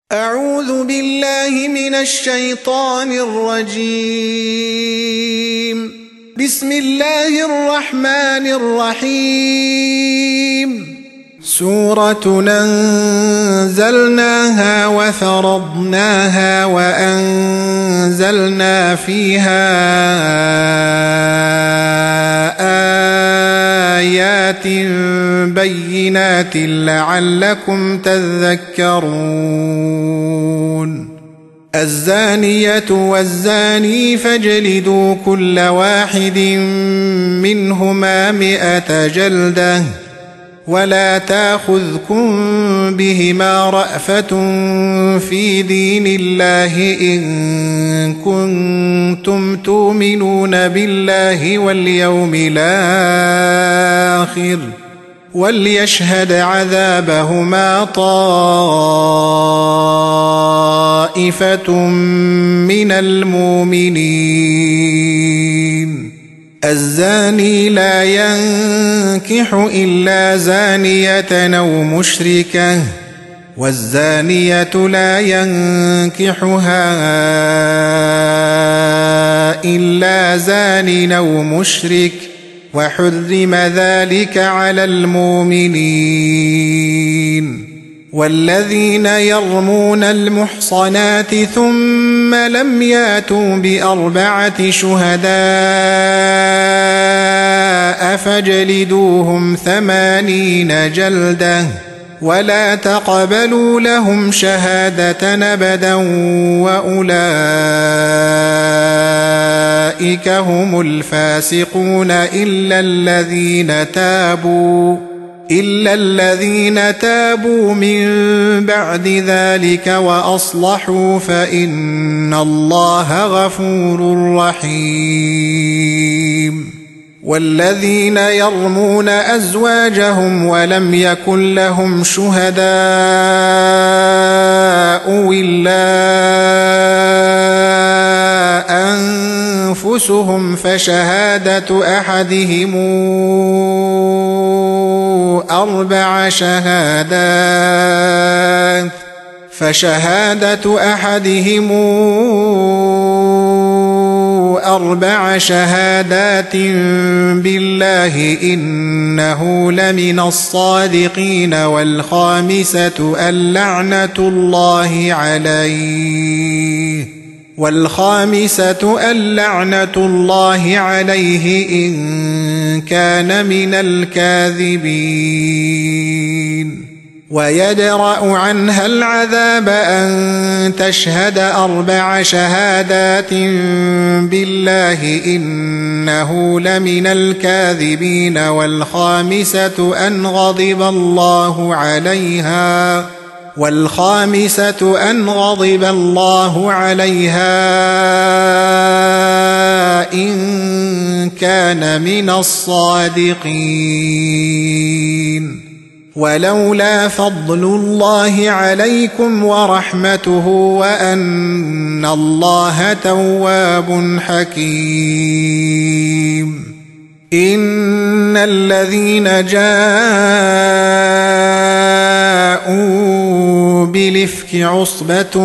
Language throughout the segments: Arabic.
أعوذ بالله من الشيطان الرجيم. بسم الله الرحمن الرحيم. سورة أنزلناها وفرضناها وأنزلنا فيها آيات بينات لعلكم تذكرون. الزانية والزاني فاجلدوا كل واحد منهما 100 جلدة ولا تأخذكم بهما رأفة في دين الله إن كنتم تؤمنون بالله واليوم الآخر وليشهد عذابهما طائفة من المؤمنين. الزاني لا ينكح إلا زانية أو مشركة والزانية لا ينكحها إلا زان أو مشرك وحرم ذلك على المؤمنين. والذين يرمون المحصنات ثم لم ياتوا ب4 شهداء فاجلدوهم 80 جلدة ولا تقبلوا لهم شهادة أبدا وأولئك هم الفاسقون إلا الذين تابوا من بعد ذلك وأصلحوا فإن الله غفور رحيم. والذين يرمون أزواجهم ولم يكن لهم شهداء إلا أنفسهم فشهادة أحدهم 4 شهادات بالله إنه لمن الصادقين. والخامسة اللعنة الله عليه إن كان من الكاذبين. ويدرأ عنها العذاب أن تشهد 4 شهادات بالله إنه لمن الكاذبين. والخامسة أن غضب الله عليها إن كان من الصادقين. ولولا فضل الله عليكم ورحمته وأن الله تواب حكيم. إن الذين جاءوا بالإفك عصبة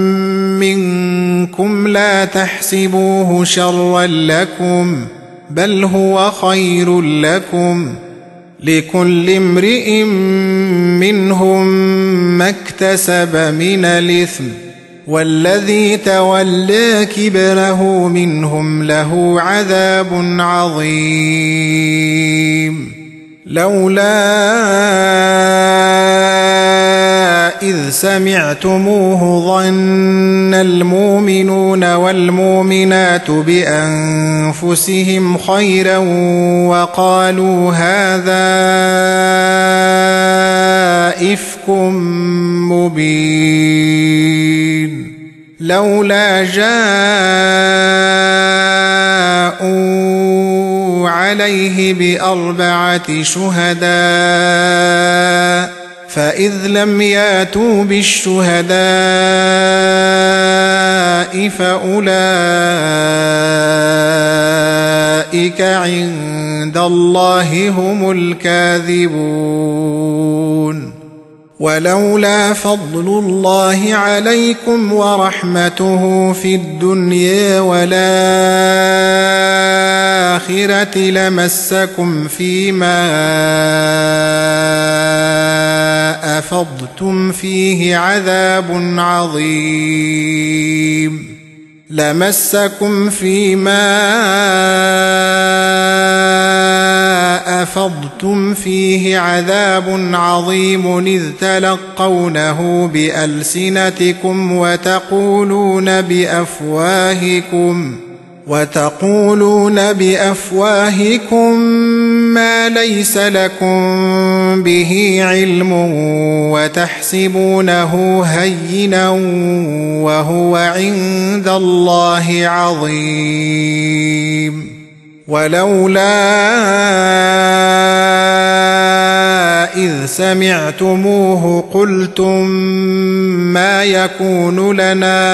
منكم لا تحسبوه شرا لكم بل هو خير لكم. لكل امرئ منهم ما اكتسب من الإثم والذي تولى كبره منهم له عذاب عظيم. لولا إذ سمعتموه ظن المؤمنون والمؤمنات بأنفسهم خيرا وقالوا هذا إفك مبين. لولا جاءوا عليه ب4 شهداء فإذ لم ياتوا بالشهداء فأولئك عند الله هم الكاذبون. ولولا فضل الله عليكم ورحمته في الدنيا والآخرة لمسكم فيما أفضتم فيه عذاب عظيم لمسكم فيما أفضتم فيه عذاب عظيم إذ تلقونه بألسنتكم وتقولون بأفواهكم ما ليس لكم به علم وتحسبونه هينا وهو عند الله عظيم ولولا إذ سمعتموه قلتم ما يكون لنا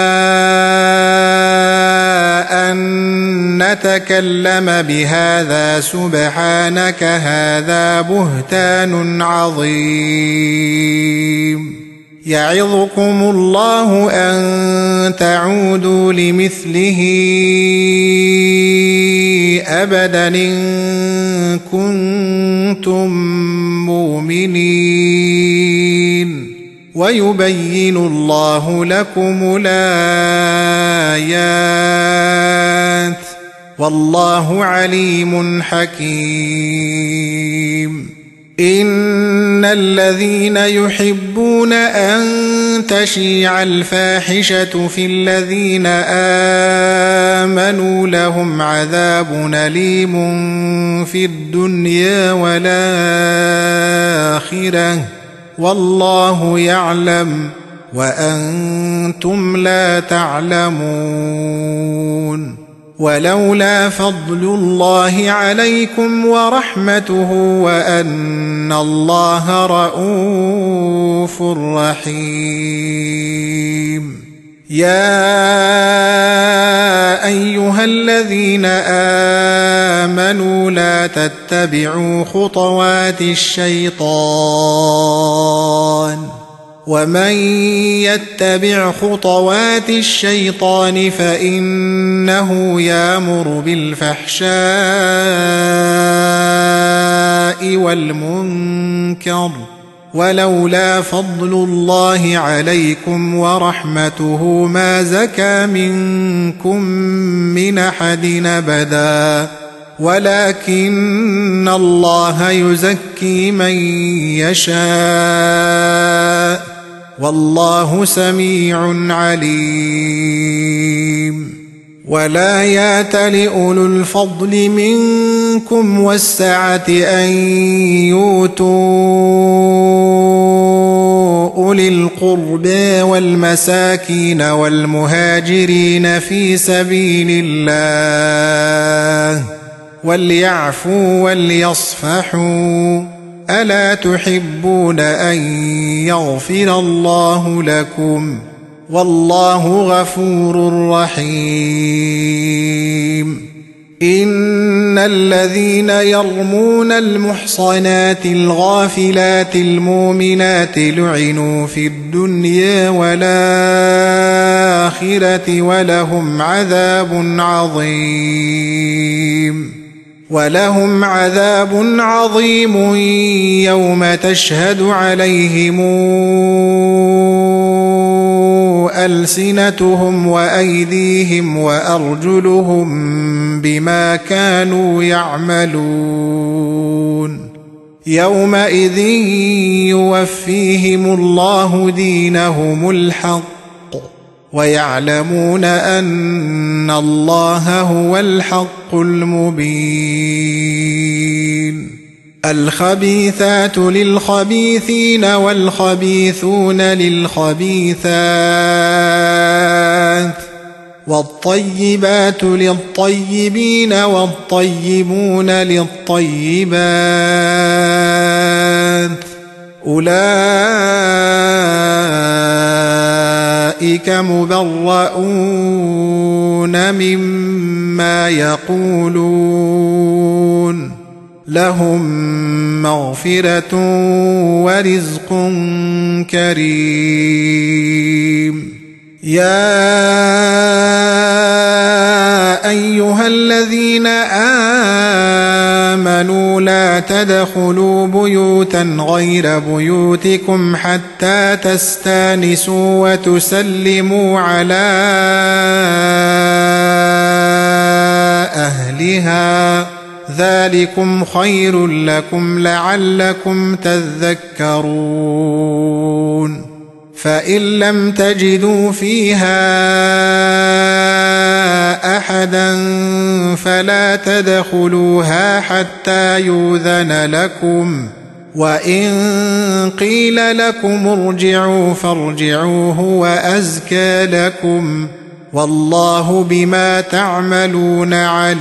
أن نتكلم بهذا سبحانك هذا بهتان عظيم يعظكم الله أن تعودوا لمثله أبدا إن كنتم مؤمنين ويبين الله لكم الآيات والله عليم حكيم إن الذين يحبون أن تشيع الفاحشة في الذين آمنوا لهم عذاب أليم في الدنيا والآخرة والله يعلم وأنتم لا تعلمون ولولا فضل الله عليكم ورحمته وأن الله رءوف رحيم يا أيها الذين آمنوا لا تتبعوا خطوات الشيطان ومن يتبع خطوات الشيطان فإنه يأمر بالفحشاء والمنكر ولولا فضل الله عليكم ورحمته ما زكى منكم من أحد أبدا ولكن الله يزكي من يشاء والله سميع عليم ولا يأتل أولو الفضل منكم والسعة أن يؤتوا أولي القربى والمساكين والمهاجرين في سبيل الله وليعفوا وليصفحوا ألا تحبون أن يغفر الله لكم والله غفور رحيم إن الذين يرمون المحصنات الغافلات المؤمنات لعنوا في الدنيا والآخرة ولهم عذاب عظيم يوم تشهد عليهم ألسنتهم وأيديهم وأرجلهم بما كانوا يعملون يومئذ يوفيهم الله دينهم الحق ويعلمون أن الله هو الحق المبين الخبيثات للخبيثين والخبيثون للخبيثات والطيبات للطيبين والطيبون للطيبات أولئك مبرؤون مما يقولون لهم مغفرة ورزق كريم. يا أيها الذين آمنوا لا تدخلوا بيوتا غير بيوتكم حتى تستانسوا وتسلموا على أهلها ذلكم خير لكم لعلكم تذكرون. فإن لم تجدوا فيها أحدا فلا تدخلوها حتى يؤذن لكم، وإن قيل لكم ارجعوا فارجعوا هو أزكى لكم، والله بما تعملون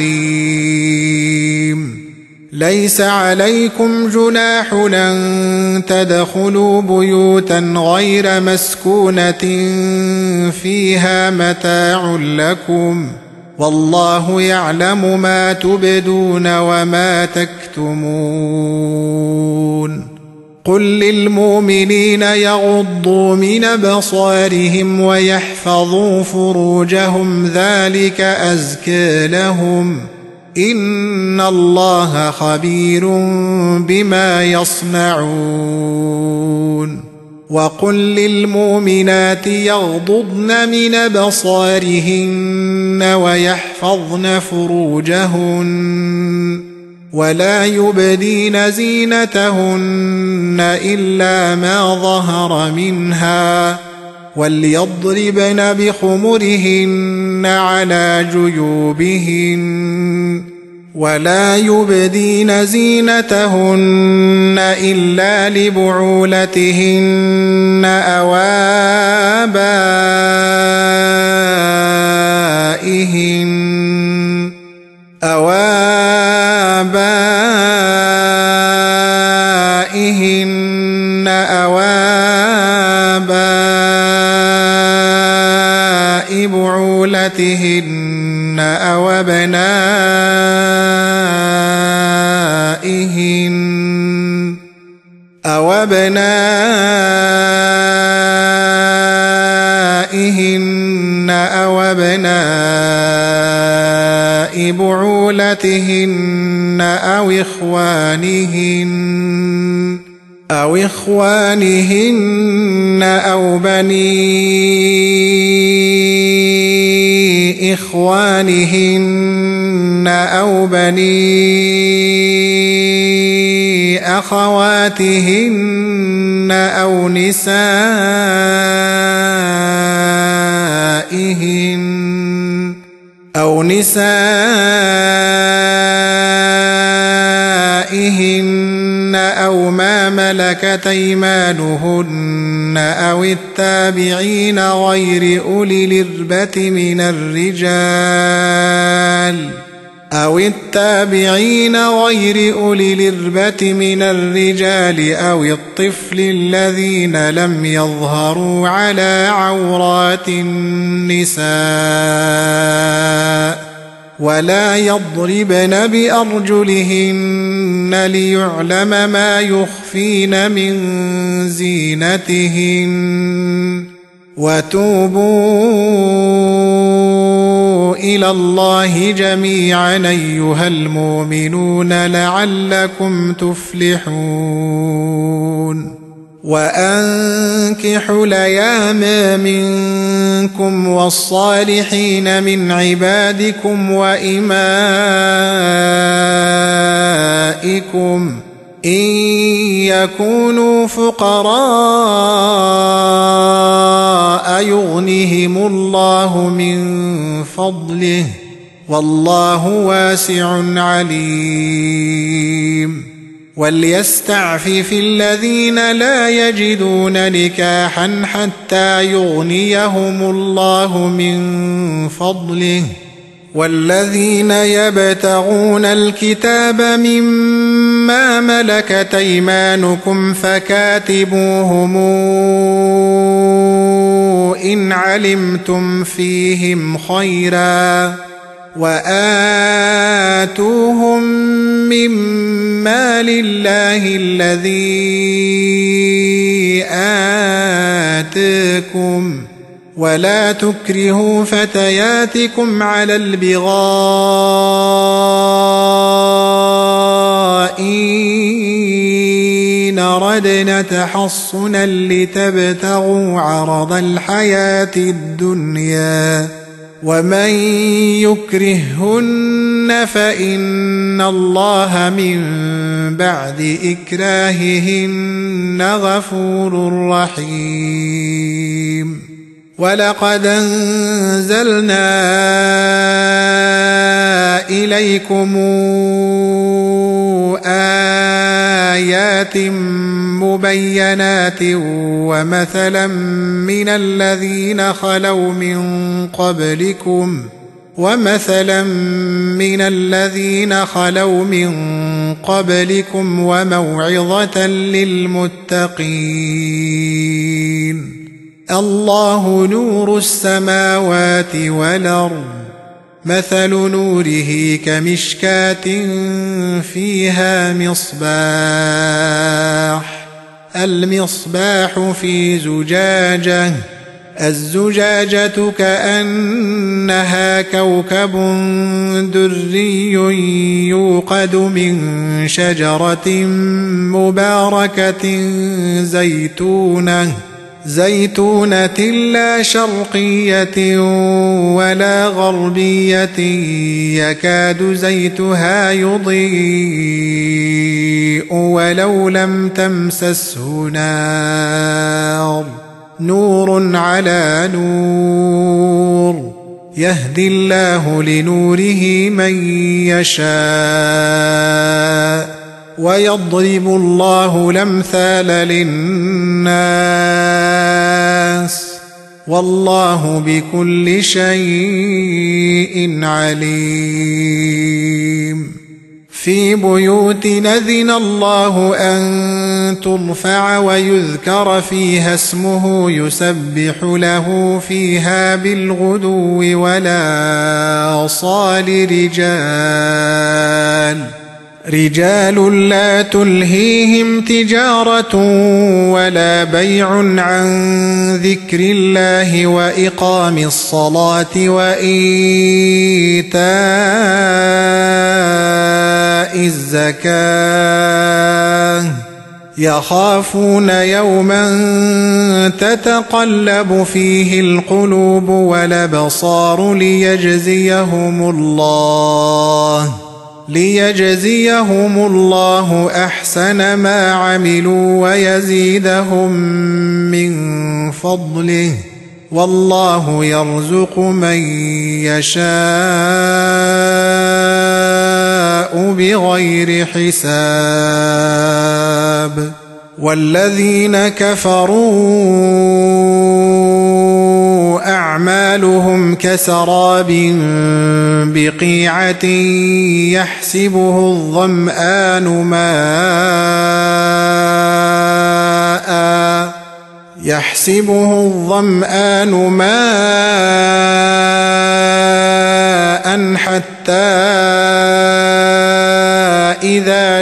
عليم. ليس عليكم جناح أن تدخلوا بيوتا غير مسكونة فيها متاع لكم، والله يعلم ما تبدون وما تكتمون. قل للمؤمنين يغضوا من أبصارهم ويحفظوا فروجهم ذلك أزكى لهم، إن الله خبير بما يصنعون. وقل للمؤمنات يغضضن من أبصارهن ويحفظن فروجهن ولا يبدين زينتهن إلا ما ظهر منها، وليضربن بخمرهن على جيوبهن، ولا يبدين زينتهن إلا لبعولتهن أو آبائهن أو آباء بعولتهن أو أبنائهن أو أبناء بعولتهن أو إخوانهن أو بني إخوانهن أو بني أخواتهن أو نسائهن أو ما ملكت أيمانهن أو التابعين غير أولي الإربة من الرجال أو الطفل الذين لم يظهروا على عورات النساء، ولا يضربن بأرجلهن ليعلم ما يخفين من زينتهن. وتوبوا إلى الله جميعا أيها المؤمنون لعلكم تفلحون. وأنكحوا الأيام منكم والصالحين من عبادكم وإمائكم إن يكونوا فقراء يغنهم الله من فضله والله واسع عليم. وليستعفف الذين لا يجدون نكاحا حتى يغنيهم الله من فضله، والذين يبتغون الكتاب مما ملكت أيمانكم فكاتبوهم إن علمتم فيهم خيرا، وآتوهم مما لله الذي آتاكم ولا تكرهوا فتياتكم على البغاء إن أردنا تحصنا لتبتغوا عرض الحياة الدنيا ومن يكرههن فإن الله من بعد إكراههن غفور رحيم ولقد أنزلنا إليكم آيات مبينات ومثلا من الذين خلوا من قبلكم وموعظة للمتقين الله نور السماوات والأرض مثل نوره كمشكاة فيها المصباح في زجاجة الزجاجة كأنها كوكب دري يوقد من شجرة مباركة زيتونة لا شرقية ولا غربية يكاد زيتها يضيء ولو لم تمسسه نور على نور يهدي الله لنوره من يشاء ويضرب الله الأمثال للناس والله بكل شيء عليم في بيوت أذن الله أن ترفع ويذكر فيها اسمه يسبح له فيها بالغدو والآصال رجال لا تلهيهم تجارة ولا بيع عن ذكر الله وإقام الصلاة وإيتاء الزكاة يخافون يوما تتقلب فيه القلوب والأبصار ليجزيهم الله أحسن ما عملوا ويزيدهم من فضله والله يرزق من يشاء بغير حساب والذين كفروا أعمالهم كسراب بقيعة يحسبه الظمآن ماء حتى إذا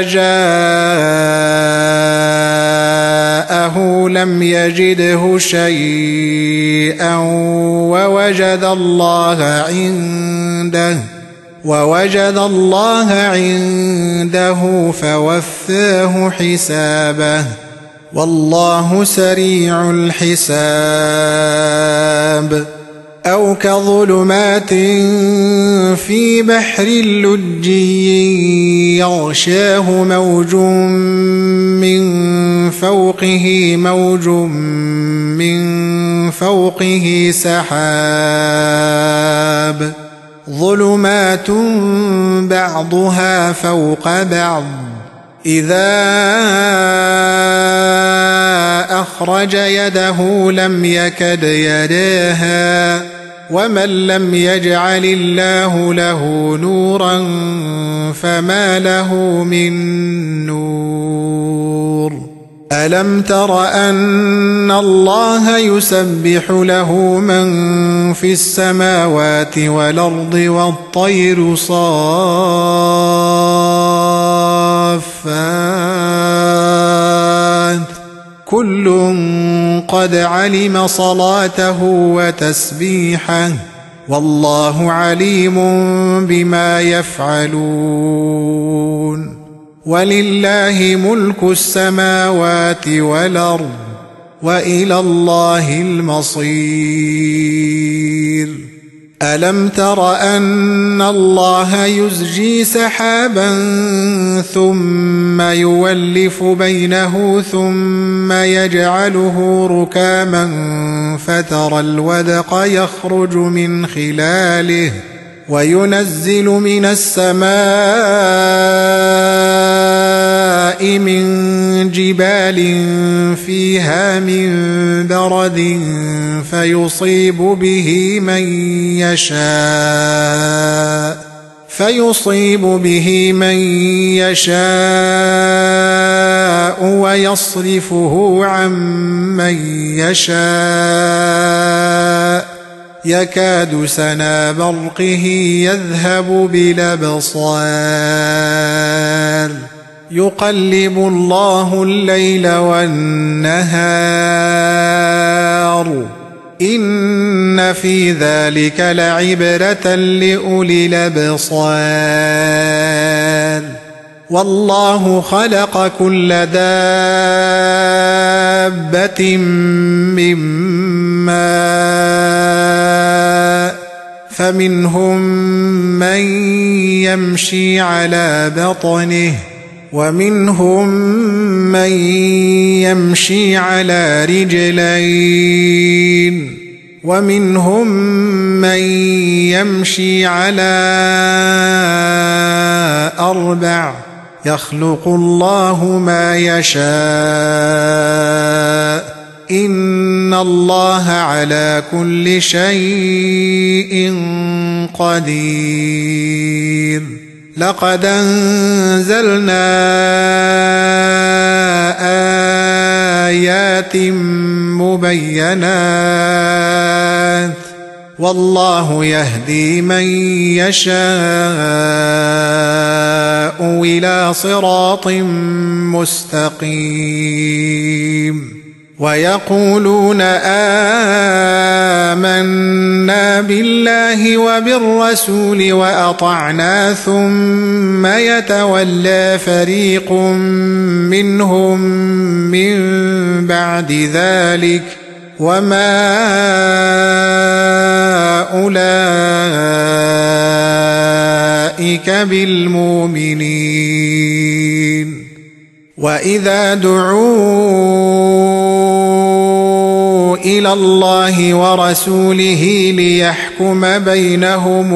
جاءه لم يجده شيئا ووجد الله عنده فوفاه حسابه والله سريع الحساب أو كظلمات في بحر لجي يغشاه موج من فوقه سحاب ظلمات بعضها فوق بعض إذا أخرج يده لم يكد يراها ومن لم يجعل الله له نورا فما له من نور ألم تر أن الله يسبح له من في السماوات والأرض والطير صافات كل قد علم صلاته وتسبيحه والله عليم بما يفعلون ولله ملك السماوات والأرض وإلى الله المصير ألم تر أن الله يزجي سحابا ثم يولف بينه ثم يجعله ركاما فترى الودق يخرج من خلاله وينزل من السماء من جبال فيها من برد فيصيب به من يشاء ويصرفه عن من يشاء يكاد سنا برقه يذهب بالأبصار يقلب الله الليل والنهار إن في ذلك لعبرة لأولي الأبصار والله خلق كل دابة من ماء فمنهم من يمشي على بطنه ومنهم من يمشي على رجلين ومنهم من يمشي على 4 يخلق الله ما يشاء إن الله على كل شيء قدير لقد أنزلنا آيات مبينات والله يهدي من يشاء إلى صراط مستقيم ويقولون آمنا بالله وبالرسول وأطعنا ثم يتولى فريق منهم من بعد ذلك وما أولئك بالمؤمنين وإذا دعوا إلى الله ورسوله ليحكم بينهم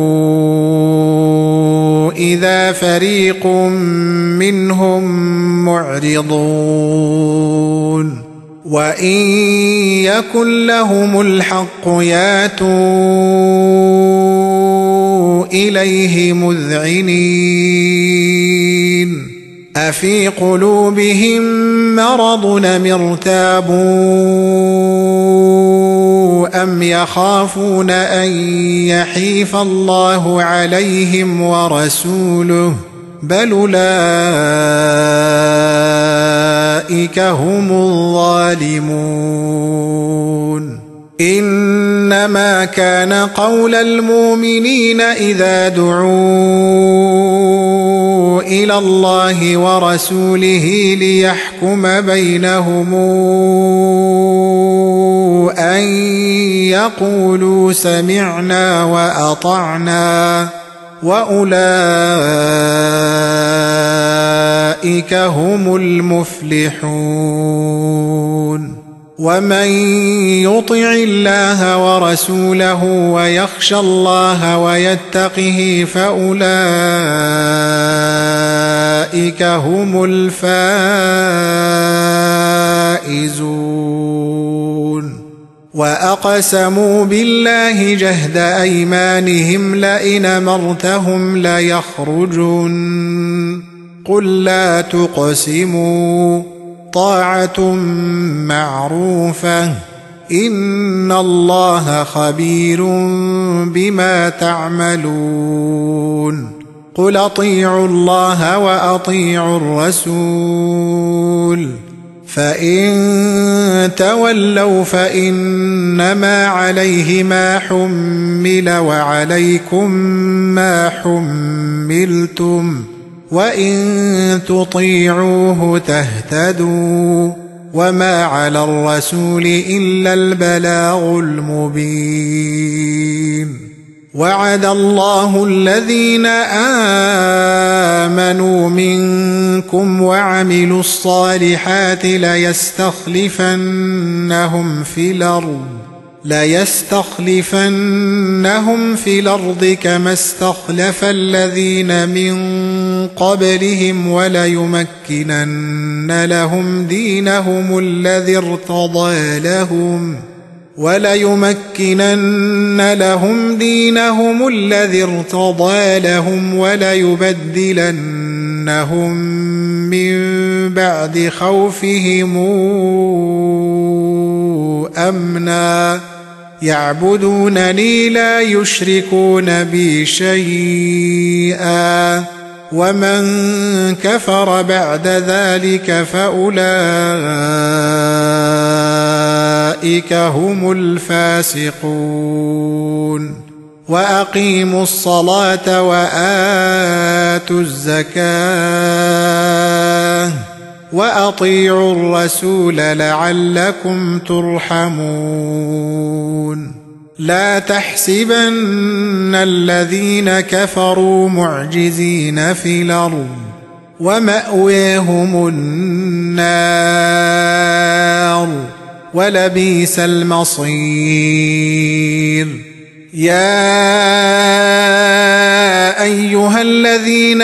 إذا فريق منهم معرضون وإن يكن لهم الحق ياتوا إليه مذعنين أفي قلوبهم مرض أم ارتابوا أم يخافون أن يحيف الله عليهم ورسوله بل أولئك هم الظالمون إنما كان قول المؤمنين إذا دعوا إلى الله ورسوله ليحكم بينهم أن يقولوا سمعنا وأطعنا وأولئك هم المفلحون ومن يطع الله ورسوله ويخشى الله ويتقه فأولئك هم الفائزون وأقسموا بالله جهد أيمانهم لئن أمرتهم ليخرجن قل لا تقسموا طاعة معروفة إن الله خبير بما تعملون قل أطيعوا الله وأطيعوا الرسول فإن تولوا فإنما عليه ما حمل وعليكم ما حملتم وإن تطيعوه تهتدوا وما على الرسول إلا البلاغ المبين. وعد الله الذين آمنوا منكم وعملوا الصالحات ليستخلفنهم في الأرض كما استخلف الذين من قبلهم وليمكنن لهم دينهم الذي ارتضى لهم وليبدلنهم من بعد خوفهم أمنا يعبدونني لا يشركون بي شيئا ومن كفر بعد ذلك فأولئك هم الفاسقون. وأقيموا الصلاة وآتوا الزكاة وأطيعوا الرسول لعلكم ترحمون. لا تحسبن الذين كفروا معجزين في الأرض ومأويهم النار ولبئس المصير. يا أيها الذين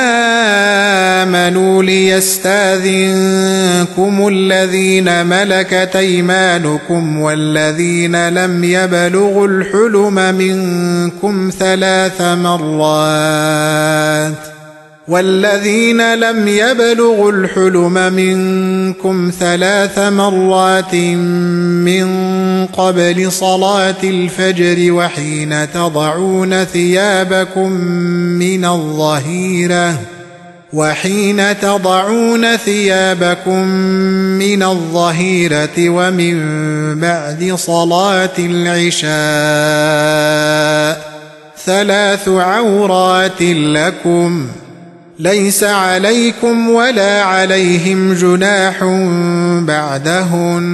آمنوا ليستأذنكم الذين ملكت أيمانكم والذين لم يبلغوا الحلم منكم 3 مرات من قبل صلاة الفجر وحين تضعون ثيابكم من الظهيرة ومن بعد صلاة العشاء 3 عورات لكم ليس عليكم ولا عليهم جناح بعدهن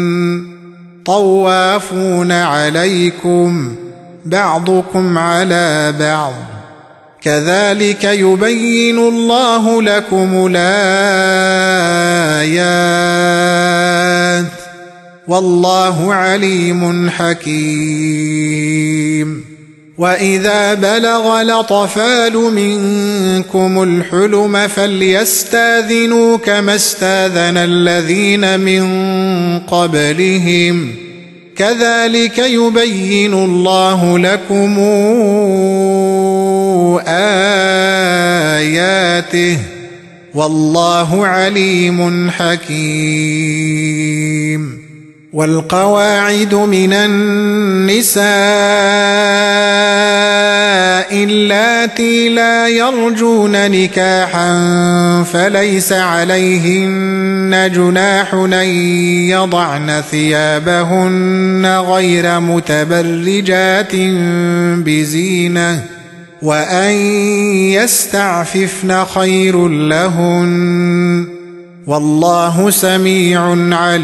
طوافون عليكم بعضكم على بعض كذلك يبين الله لكم الآيات والله عليم حكيم. وإذا بلغ الأطفال منكم الحلم فليستأذنوا كما استأذن الذين من قبلهم كذلك يبين الله لكم آياته والله عليم حكيم. والقواعد من النساء اللاتي لا يرجون نكاحا فليس عليهن جناح أن يضعن ثيابهن غير متبرجات بزينة وأن يستعففن خير لهن والله سميع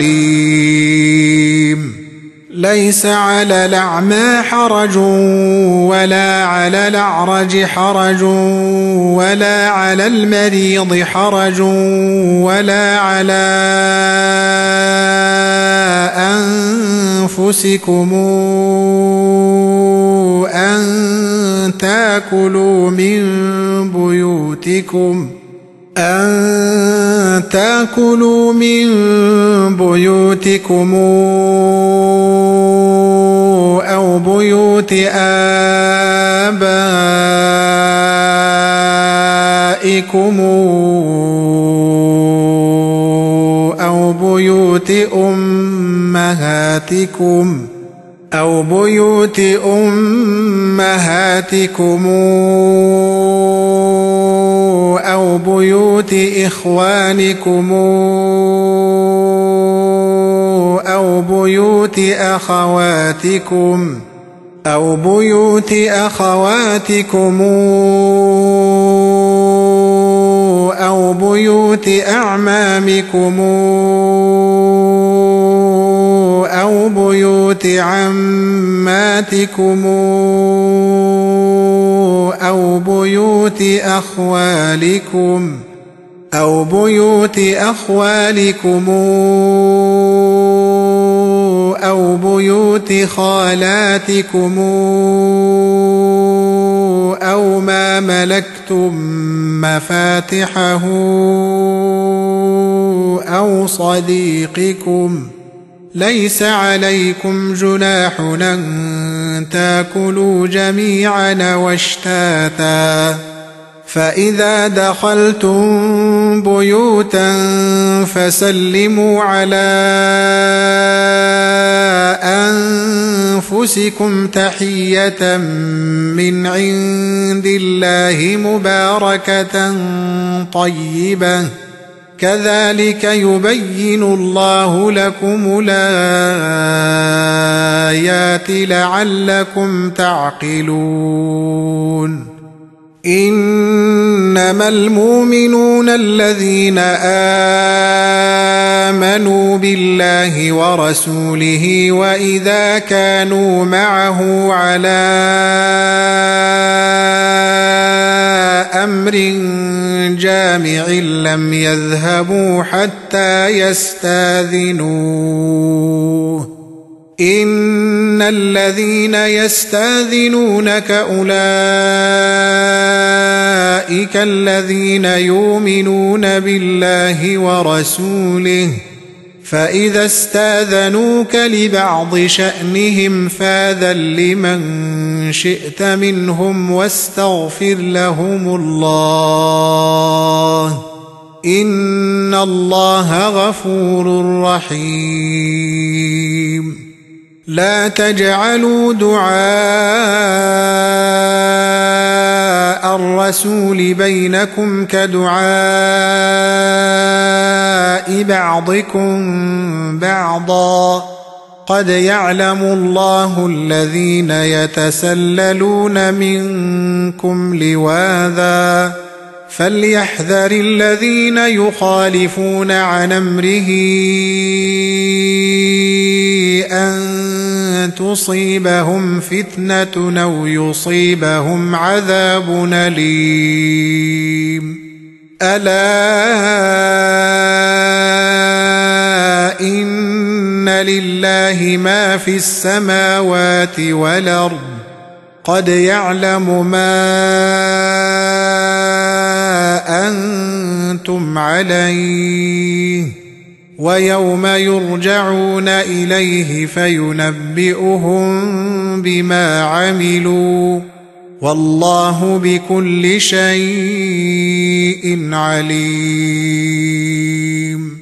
عليم. ليس على الأعمى حرج ولا على الأعرج حرج ولا على المريض حرج ولا على أنفسكم أن تأكلوا من بيوتكم أو بيوت آبائكم أو بيوت أمهاتكم أو بيوت أمهاتكم أو بيوت إخوانكم أو بيوت أخواتكم أو بيوت أعمامكم أو بيوت عماتكم أو بيوت أخوالكم أو بيوت خالاتكم أو ما ملكتم مفاتحه أو صديقكم. ليس عليكم جناح أن تاكلوا جميعا واشتاتا، فإذا دخلتم بيوتا فسلموا على أنفسكم تحية من عند الله مباركة طيبة، كذلك يبين الله لكم الآيات لعلكم تعقلون. إنما المؤمنون الذين آمنوا بالله ورسوله وإذا كانوا معه على أمر جامع لم يذهبوا حتى يستاذنوه. إن الذين يستاذنونك أولئك الذين يؤمنون بالله ورسوله، فإذا استاذنوك لبعض شأنهم فاذن لمن شئت منهم واستغفر لهم الله، إن الله غفور رحيم. لا تجعلوا دعاء الرسول بينكم كدعاء بعضكم بعضا، قد يعلم الله الذين يتسللون منكم لواذا، فليحذر الذين يخالفون عن أمره أن تصيبهم فتنة أو يصيبهم عذاب أليم. ألا إن لله ما في السماوات والأرض، قد يعلم ما أنتم عليه، ويوم يرجعون إليه فينبئهم بما عملوا، والله بكل شيء عليم.